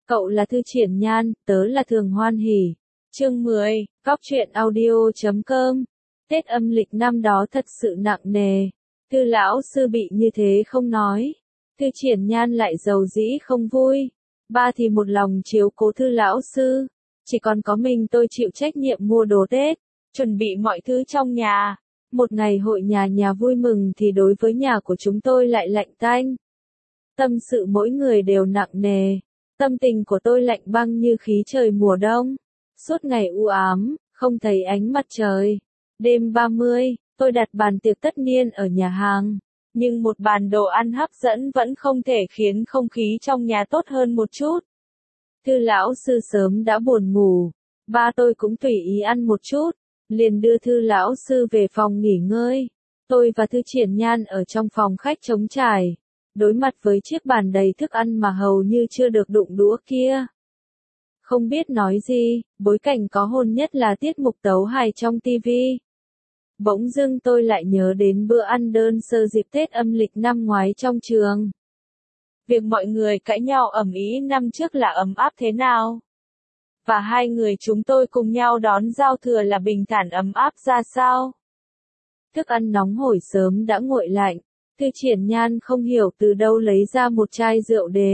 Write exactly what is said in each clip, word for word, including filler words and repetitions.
Cậu là Thư Triển Nhan, tớ là Thường Hoan Hỉ. Chương mười, Góc truyện audio chấm com. Tết âm lịch năm đó thật sự nặng nề. Thư lão sư bị như thế không nói. Thư Triển Nhan lại giàu dĩ không vui. Ba thì một lòng chiếu cố Thư lão sư. Chỉ còn có mình tôi chịu trách nhiệm mua đồ Tết, chuẩn bị mọi thứ trong nhà. Một ngày hội nhà nhà vui mừng thì đối với nhà của chúng tôi lại lạnh tanh. Tâm sự mỗi người đều nặng nề. Tâm tình của tôi lạnh băng như khí trời mùa đông. Suốt ngày u ám, không thấy ánh mặt trời. Đêm ba mươi, tôi đặt bàn tiệc tất niên ở nhà hàng. Nhưng một bàn đồ ăn hấp dẫn vẫn không thể khiến không khí trong nhà tốt hơn một chút. Thư lão sư sớm đã buồn ngủ. Ba tôi cũng tùy ý ăn một chút. Liền đưa Thư lão sư về phòng nghỉ ngơi. Tôi và Thư Triển Nhan ở trong phòng khách trống trải. Đối mặt với chiếc bàn đầy thức ăn mà hầu như chưa được đụng đũa kia. Không biết nói gì, bối cảnh có hồn nhất là tiết mục tấu hài trong tivi. Bỗng dưng tôi lại nhớ đến bữa ăn đơn sơ dịp Tết âm lịch năm ngoái trong trường. Việc mọi người cãi nhau ầm ĩ năm trước là ấm áp thế nào? Và hai người chúng tôi cùng nhau đón giao thừa là bình thản ấm áp ra sao? Thức ăn nóng hổi sớm đã nguội lạnh. Thư Triển Nhan không hiểu từ đâu lấy ra một chai rượu đế.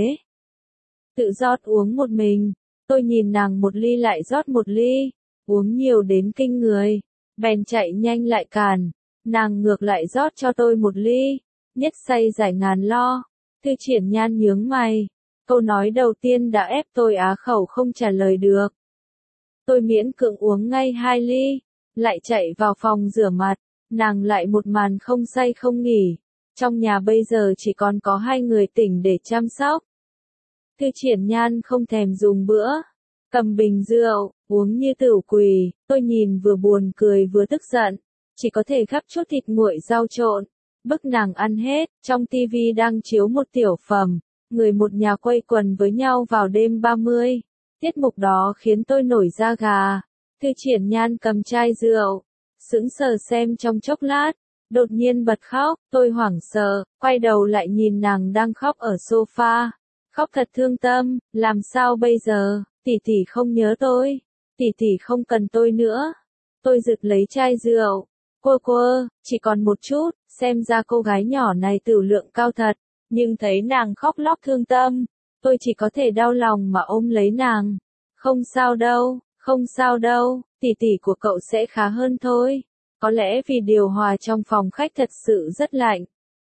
Tự rót uống một mình. Tôi nhìn nàng một ly lại rót một ly. Uống nhiều đến kinh người. Bèn chạy nhanh lại càn. Nàng ngược lại rót cho tôi một ly. Nhất say giải ngàn lo. Thư Triển Nhan nhướng mày. Câu nói đầu tiên đã ép tôi á khẩu không trả lời được. Tôi miễn cưỡng uống ngay hai ly. Lại chạy vào phòng rửa mặt. Nàng lại một màn không say không nghỉ. Trong nhà bây giờ chỉ còn có hai người tỉnh để chăm sóc. Thư Triển Nhan không thèm dùng bữa. Cầm bình rượu, uống như tửu quỳ. Tôi nhìn vừa buồn cười vừa tức giận. Chỉ có thể gắp chút thịt nguội rau trộn. Bức nàng ăn hết. Trong tivi đang chiếu một tiểu phẩm. Người một nhà quây quần với nhau vào đêm ba mươi. Tiết mục đó khiến tôi nổi da gà. Thư Triển Nhan cầm chai rượu. Sững sờ xem trong chốc lát. Đột nhiên bật khóc, tôi hoảng sợ, quay đầu lại nhìn nàng đang khóc ở sofa. Khóc thật thương tâm, làm sao bây giờ, tỷ tỷ không nhớ tôi, tỷ tỷ không cần tôi nữa. Tôi giật lấy chai rượu, cô cô, chỉ còn một chút, xem ra cô gái nhỏ này tửu lượng cao thật, nhưng thấy nàng khóc lóc thương tâm, tôi chỉ có thể đau lòng mà ôm lấy nàng. Không sao đâu, không sao đâu, tỷ tỷ của cậu sẽ khá hơn thôi. Có lẽ vì điều hòa trong phòng khách thật sự rất lạnh.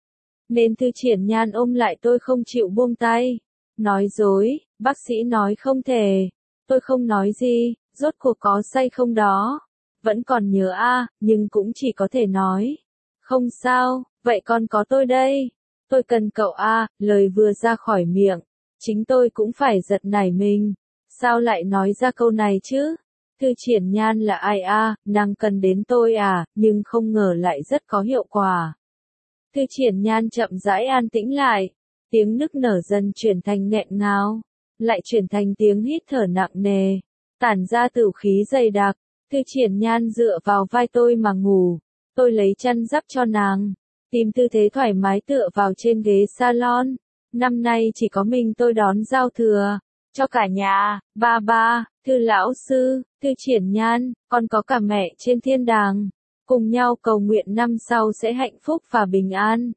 Nên Thư Triển Nhan ôm lại tôi không chịu buông tay. Nói dối, bác sĩ nói không thể. Tôi không nói gì, rốt cuộc có say không đó. Vẫn còn nhớ a, à, nhưng cũng chỉ có thể nói. Không sao, vậy còn có tôi đây. Tôi cần cậu a, à, lời vừa ra khỏi miệng. Chính tôi cũng phải giật nảy mình. Sao lại nói ra câu này chứ? Thư Triển Nhan là ai a, à, nàng cần đến tôi à, nhưng không ngờ lại rất có hiệu quả. Thư Triển Nhan chậm rãi an tĩnh lại, tiếng nức nở dần chuyển thành nghẹn ngào, lại chuyển thành tiếng hít thở nặng nề, tản ra tửu khí dày đặc. Thư Triển Nhan dựa vào vai tôi mà ngủ, tôi lấy chăn đắp cho nàng, tìm tư thế thoải mái tựa vào trên ghế salon. Năm nay chỉ có mình tôi đón giao thừa. Cho cả nhà, ba ba, Thư lão sư, Thư Triển Nhan, còn có cả mẹ trên thiên đàng. Cùng nhau cầu nguyện năm sau sẽ hạnh phúc và bình an.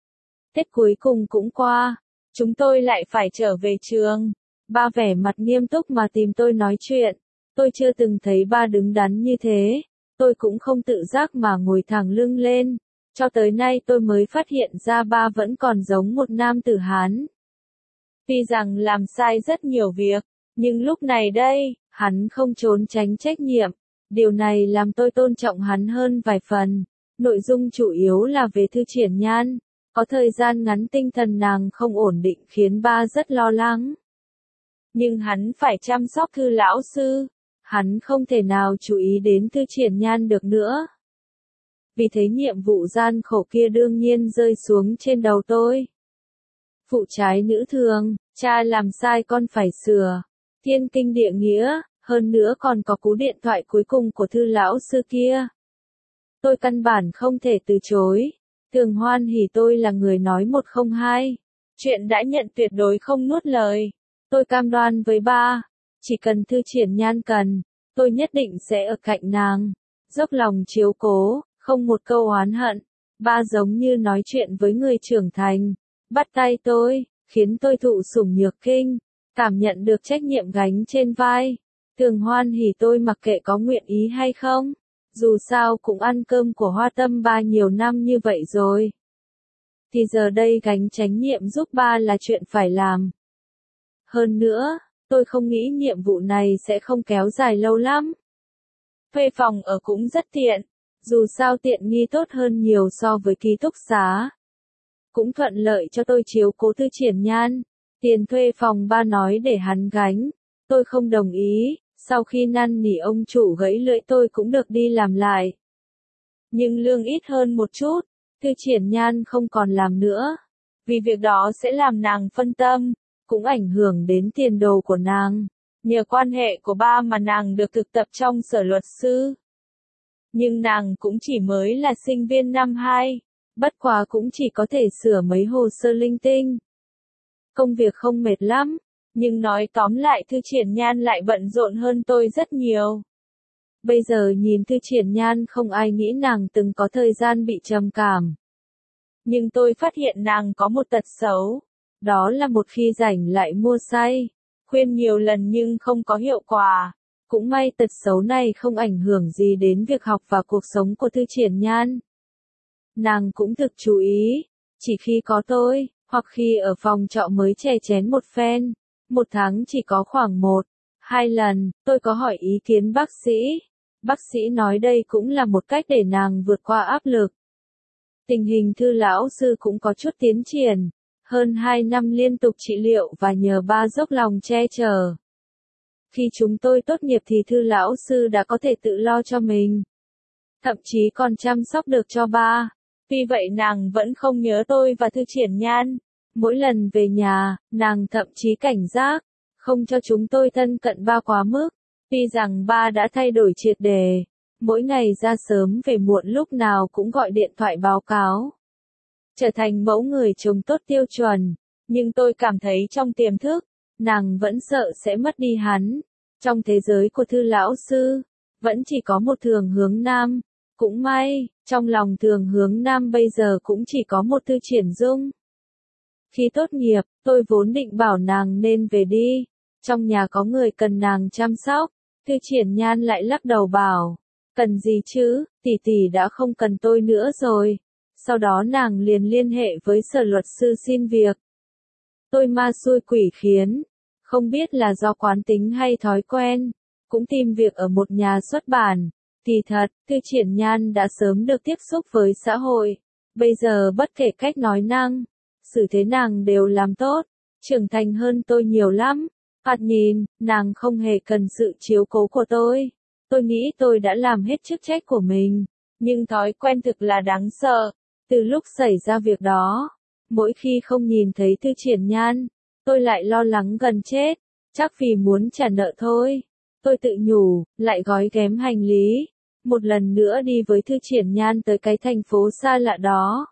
Tết cuối cùng cũng qua. Chúng tôi lại phải trở về trường. Ba vẻ mặt nghiêm túc mà tìm tôi nói chuyện. Tôi chưa từng thấy ba đứng đắn như thế. Tôi cũng không tự giác mà ngồi thẳng lưng lên. Cho tới nay tôi mới phát hiện ra ba vẫn còn giống một nam tử Hán. Tuy rằng làm sai rất nhiều việc, nhưng lúc này đây, hắn không trốn tránh trách nhiệm. Điều này làm tôi tôn trọng hắn hơn vài phần. Nội dung chủ yếu là về Thư Triển Nhan. Có thời gian ngắn tinh thần nàng không ổn định khiến ba rất lo lắng. Nhưng hắn phải chăm sóc Thư lão sư. Hắn không thể nào chú ý đến Thư Triển Nhan được nữa. Vì thế nhiệm vụ gian khổ kia đương nhiên rơi xuống trên đầu tôi. Phụ trái nữ thường, cha làm sai con phải sửa. Thiên kinh địa nghĩa, hơn nữa còn có cú điện thoại cuối cùng của Thư lão sư kia. Tôi căn bản không thể từ chối. Thường Hoan Hỉ tôi là người nói một không hai. Chuyện đã nhận tuyệt đối không nuốt lời. Tôi cam đoan với ba, chỉ cần Thư Triển Nhan cần, tôi nhất định sẽ ở cạnh nàng, dốc lòng chiếu cố, không một câu oán hận. Ba giống như nói chuyện với người trưởng thành, bắt tay tôi, khiến tôi thụ sủng nhược kinh, cảm nhận được trách nhiệm gánh trên vai. Thường hoan hỉ tôi mặc kệ có nguyện ý hay không, dù sao cũng ăn cơm của Hoa Tâm ba nhiều năm như vậy rồi. Thì giờ đây gánh trách nhiệm giúp ba là chuyện phải làm. Hơn nữa, tôi không nghĩ nhiệm vụ này sẽ không kéo dài lâu lắm. Thuê phòng ở cũng rất tiện, dù sao tiện nghi tốt hơn nhiều so với ký túc xá. Cũng thuận lợi cho tôi chiếu cố Thư Triển Nhan. Tiền thuê phòng ba nói để hắn gánh, tôi không đồng ý, sau khi năn nỉ ông chủ gãy lưỡi tôi cũng được đi làm lại. Nhưng lương ít hơn một chút, Thư Triển Nhan không còn làm nữa, vì việc đó sẽ làm nàng phân tâm, cũng ảnh hưởng đến tiền đồ của nàng. Nhờ quan hệ của ba mà nàng được thực tập trong sở luật sư. Nhưng nàng cũng chỉ mới là sinh viên năm hai, bất quá cũng chỉ có thể sửa mấy hồ sơ linh tinh. Công việc không mệt lắm, nhưng nói tóm lại Thư Triển Nhan lại bận rộn hơn tôi rất nhiều. Bây giờ nhìn Thư Triển Nhan không ai nghĩ nàng từng có thời gian bị trầm cảm. Nhưng tôi phát hiện nàng có một tật xấu, đó là một khi rảnh lại mua say, khuyên nhiều lần nhưng không có hiệu quả. Cũng may tật xấu này không ảnh hưởng gì đến việc học và cuộc sống của Thư Triển Nhan. Nàng cũng thực chú ý, chỉ khi có tôi, hoặc khi ở phòng trọ mới chè chén một phen, một tháng chỉ có khoảng một, hai lần, tôi có hỏi ý kiến bác sĩ. Bác sĩ nói đây cũng là một cách để nàng vượt qua áp lực. Tình hình Thư lão sư cũng có chút tiến triển, hơn hai năm liên tục trị liệu và nhờ ba dốc lòng che chở. Khi chúng tôi tốt nghiệp thì Thư lão sư đã có thể tự lo cho mình. Thậm chí còn chăm sóc được cho ba. Tuy vậy nàng vẫn không nhớ tôi và Thư Triển Nhan. Mỗi lần về nhà, nàng thậm chí cảnh giác, không cho chúng tôi thân cận ba quá mức. Tuy rằng ba đã thay đổi triệt đề, mỗi ngày ra sớm về muộn lúc nào cũng gọi điện thoại báo cáo. Trở thành mẫu người chồng tốt tiêu chuẩn, nhưng tôi cảm thấy trong tiềm thức, nàng vẫn sợ sẽ mất đi hắn. Trong thế giới của Thư lão sư, vẫn chỉ có một Thường Hướng Nam. Cũng may, trong lòng Thường Hướng Nam bây giờ cũng chỉ có một Thư Triển Dung. Khi tốt nghiệp, tôi vốn định bảo nàng nên về đi. Trong nhà có người cần nàng chăm sóc. Thư Triển Nhan lại lắc đầu bảo, cần gì chứ, tỷ tỷ đã không cần tôi nữa rồi. Sau đó nàng liền liên hệ với sở luật sư xin việc. Tôi ma xui quỷ khiến, không biết là do quán tính hay thói quen, cũng tìm việc ở một nhà xuất bản. Thì thật, Thư Triển Nhan đã sớm được tiếp xúc với xã hội. Bây giờ bất kể cách nói năng, xử thế nàng đều làm tốt, trưởng thành hơn tôi nhiều lắm. Thoạt nhìn, nàng không hề cần sự chiếu cố của tôi. Tôi nghĩ tôi đã làm hết chức trách của mình, nhưng thói quen thực là đáng sợ. Từ lúc xảy ra việc đó, mỗi khi không nhìn thấy Thư Triển Nhan, tôi lại lo lắng gần chết, chắc vì muốn trả nợ thôi. Tôi tự nhủ, lại gói ghém hành lý, một lần nữa đi với Thư Triển Nhan tới cái thành phố xa lạ đó.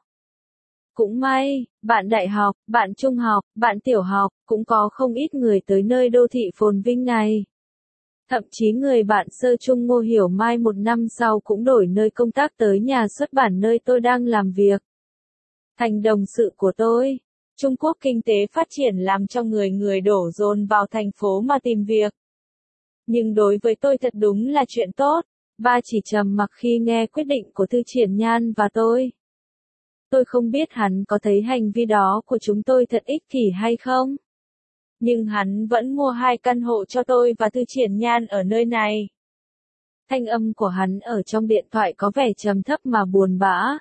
Cũng may, bạn đại học, bạn trung học, bạn tiểu học, cũng có không ít người tới nơi đô thị phồn vinh này. Thậm chí người bạn sơ trung Ngô Hiểu Mai một năm sau cũng đổi nơi công tác tới nhà xuất bản nơi tôi đang làm việc. Thành đồng sự của tôi. Trung Quốc kinh tế phát triển làm cho người người đổ dồn vào thành phố mà tìm việc. Nhưng đối với tôi thật đúng là chuyện tốt. Ba chỉ trầm mặc khi nghe quyết định của Thư Triển Nhan và tôi. Tôi không biết hắn có thấy hành vi đó của chúng tôi thật ích kỷ hay không. Nhưng hắn vẫn mua hai căn hộ cho tôi và Thư Triển Nhan ở nơi này. Thanh âm của hắn ở trong điện thoại có vẻ trầm thấp mà buồn bã.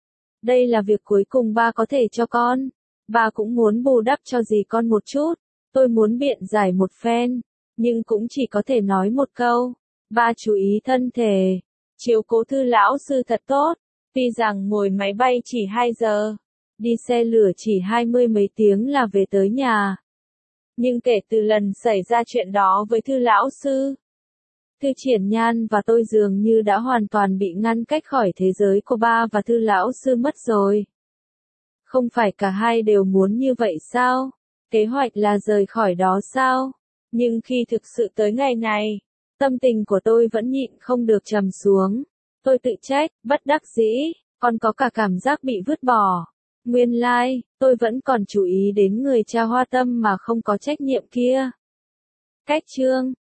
Đây là việc cuối cùng ba có thể cho con. Ba cũng muốn bù đắp cho dì con một chút. Tôi muốn biện giải một phen, nhưng cũng chỉ có thể nói một câu. Ba chú ý thân thể, chiếu cố Thư lão sư thật tốt. Tuy rằng ngồi máy bay chỉ hai giờ, đi xe lửa chỉ hai mươi mấy tiếng là về tới nhà. Nhưng kể từ lần xảy ra chuyện đó với Thư lão sư, Thư Triển Nhan và tôi dường như đã hoàn toàn bị ngăn cách khỏi thế giới của ba và Thư lão sư mất rồi. Không phải cả hai đều muốn như vậy sao? Kế hoạch là rời khỏi đó sao? Nhưng khi thực sự tới ngày này, tâm tình của tôi vẫn nhịn không được trầm xuống. Tôi tự trách, bất đắc dĩ, còn có cả cảm giác bị vứt bỏ. Nguyên lai, like, tôi vẫn còn chú ý đến người cha hoa tâm mà không có trách nhiệm kia. Cách chương